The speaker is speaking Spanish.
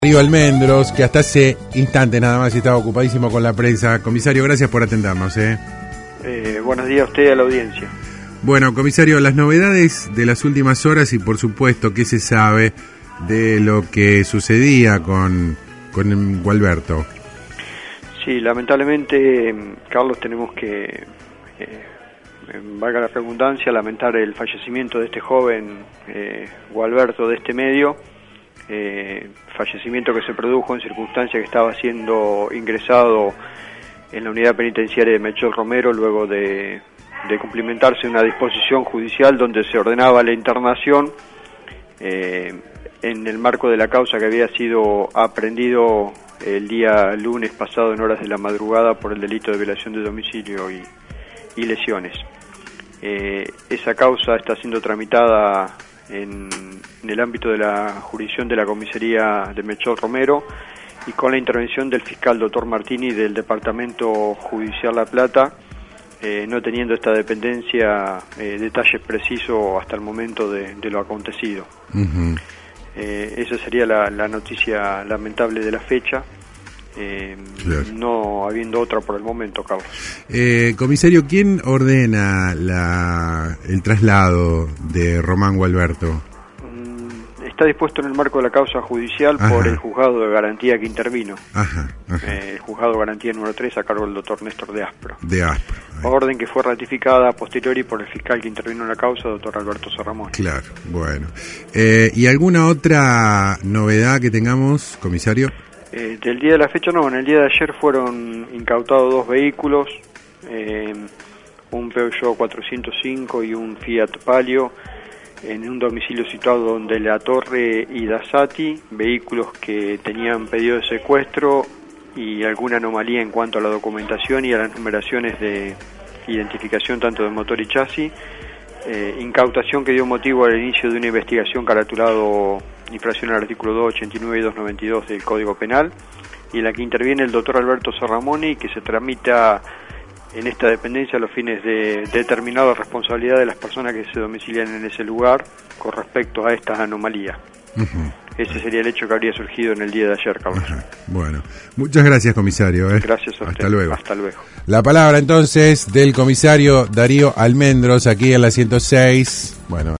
Darío Almendros, que hasta hace instantes nada más estaba ocupadísimo con la prensa. Comisario, gracias por atendernos. Buenos días a usted y a la audiencia. Bueno, comisario, las novedades de las últimas horas y por supuesto qué se sabe de lo que sucedía con Gualberto. Sí, lamentablemente, Carlos, tenemos que, valga la redundancia, lamentar el fallecimiento de este joven Gualberto de este medio. Fallecimiento que se produjo en circunstancias que estaba siendo ingresado en la unidad penitenciaria de Melchor Romero luego de cumplimentarse una disposición judicial donde se ordenaba la internación en el marco de la causa que había sido aprehendido el día lunes pasado en horas de la madrugada por el delito de violación de domicilio y lesiones. Esa causa está siendo tramitada en el ámbito de la jurisdicción de la comisaría de Melchor Romero y con la intervención del fiscal doctor Martini del Departamento Judicial La Plata, no teniendo esta dependencia detalles precisos hasta el momento de lo acontecido. Uh-huh. Esa sería la noticia lamentable de la fecha, claro. No habiendo otra por el momento, Carlos. Comisario, ¿quién ordena el traslado de Román Gualberto? Está dispuesto en el marco de la causa judicial por el juzgado de garantía que intervino. El juzgado de garantía número 3 a cargo del doctor Néstor de Aspro. Orden que fue ratificada a posteriori por el fiscal que intervino en la causa, doctor Alberto Serramón. Claro, bueno. ¿Y alguna otra novedad que tengamos, comisario? Del día de la fecha no, en el día de ayer fueron incautados 2 vehículos, un Peugeot 405 y un Fiat Palio, en un domicilio situado donde La Torre y Dasati, vehículos que tenían pedido de secuestro y alguna anomalía en cuanto a la documentación y a las numeraciones de identificación tanto de motor y chasis, incautación que dio motivo al inicio de una investigación caratulado infracción al artículo 289 y 292 del Código Penal, y en la que interviene el doctor Alberto Serramoni, que se tramita en esta dependencia a los fines de determinar la responsabilidad de las personas que se domicilian en ese lugar con respecto a estas anomalías. Uh-huh. Ese sería el hecho que habría surgido en el día de ayer, Carlos. Uh-huh. Bueno, muchas gracias, comisario. Gracias a usted. Hasta luego. Hasta luego. La palabra entonces del comisario Darío Almendros aquí en la 106. Bueno.